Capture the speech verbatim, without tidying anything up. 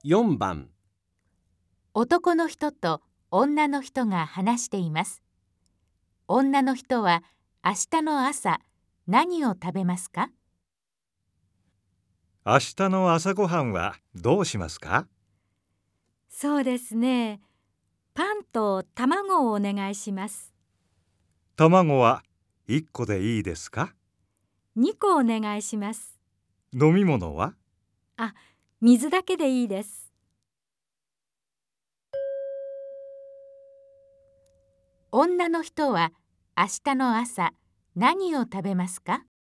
よんばん。 男の人と女の人が話しています。女の人は明日の朝何を食べますか？ 明日の朝ごはんはどうしますか？ そうですね。パンと卵をお願いします。 卵はいっこでいいですか？ にこお願いします。 飲み物は？ あ、水だけでいいです。 女の人は明日の朝何を食べますか？